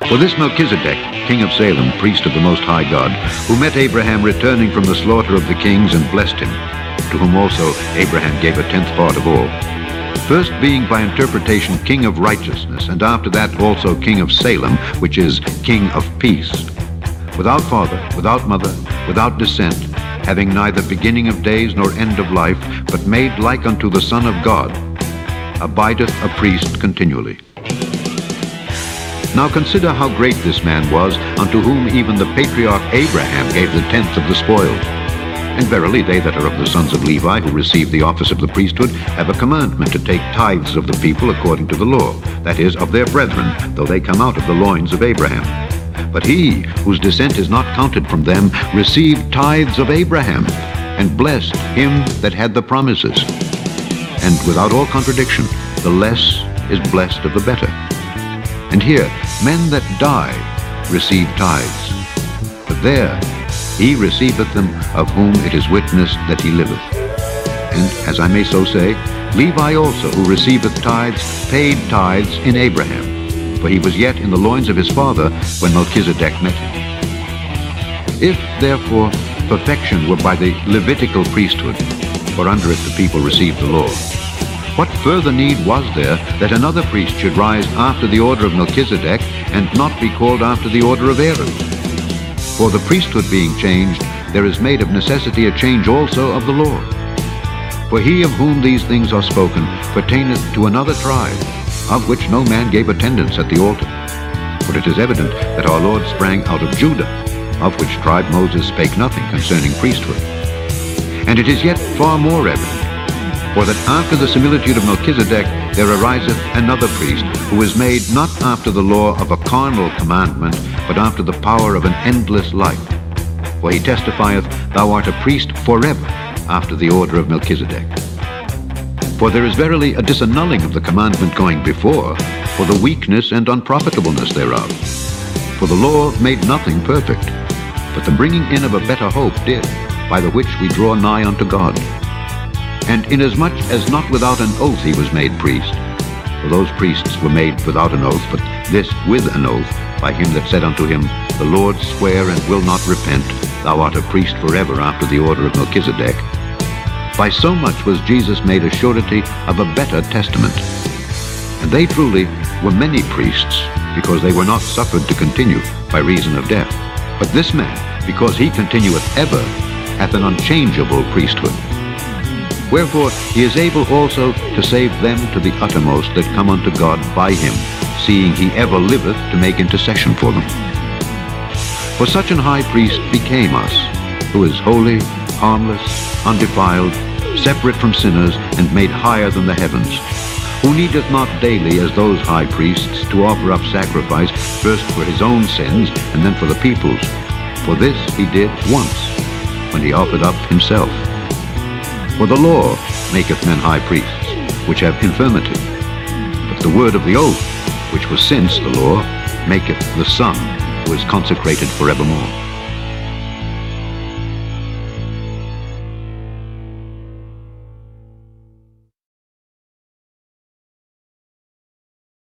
For this Melchizedek, king of Salem, priest of the Most High God, who met Abraham returning from the slaughter of the kings and blessed him, to whom also Abraham gave a tenth part of all, first being by interpretation king of righteousness, and after that also king of Salem, which is king of peace, without father, without mother, without descent, having neither beginning of days nor end of life, but made like unto the Son of God, abideth a priest continually. Now consider how great this man was, unto whom even the patriarch Abraham gave the tenth of the spoils. And verily they that are of the sons of Levi, who receive the office of the priesthood, have a commandment to take tithes of the people according to the law, that is, of their brethren, though they come out of the loins of Abraham. But he, whose descent is not counted from them, received tithes of Abraham, and blessed him that had the promises. And without all contradiction, the less is blessed of the better. And here, men that die receive tithes, but there he receiveth them of whom it is witnessed that he liveth. And, as I may so say, Levi also, who receiveth tithes, paid tithes in Abraham, for he was yet in the loins of his father when Melchizedek met him. If, therefore, perfection were by the Levitical priesthood, for under it the people received the law, what further need was there that another priest should rise after the order of Melchizedek and not be called after the order of Aaron? For the priesthood being changed, there is made of necessity a change also of the law. For he of whom these things are spoken pertaineth to another tribe, of which no man gave attendance at the altar. For it is evident that our Lord sprang out of Judah, of which tribe Moses spake nothing concerning priesthood. And it is yet far more evident, for that after the similitude of Melchizedek there ariseth another priest, who is made not after the law of a carnal commandment, but after the power of an endless life. For he testifieth, Thou art a priest forever, after the order of Melchizedek. For there is verily a disannulling of the commandment going before, for the weakness and unprofitableness thereof. For the law made nothing perfect, but the bringing in of a better hope did, by the which we draw nigh unto God. And inasmuch as not without an oath he was made priest, for those priests were made without an oath, but this with an oath, by him that said unto him, The Lord swear and will not repent, Thou art a priest forever after the order of Melchizedek. By so much was Jesus made a surety of a better testament. And they truly were many priests, because they were not suffered to continue by reason of death. But this man, because he continueth ever, hath an unchangeable priesthood. Wherefore he is able also to save them to the uttermost that come unto God by him, seeing he ever liveth to make intercession for them. For such an high priest became us, who is holy, harmless, undefiled, separate from sinners, and made higher than the heavens, who needeth not daily, as those high priests, to offer up sacrifice, first for his own sins, and then for the people's. For this he did once, when he offered up himself. For the law maketh men high priests, which have infirmity. But the word of the oath, which was since the law, maketh the Son, who is consecrated forevermore.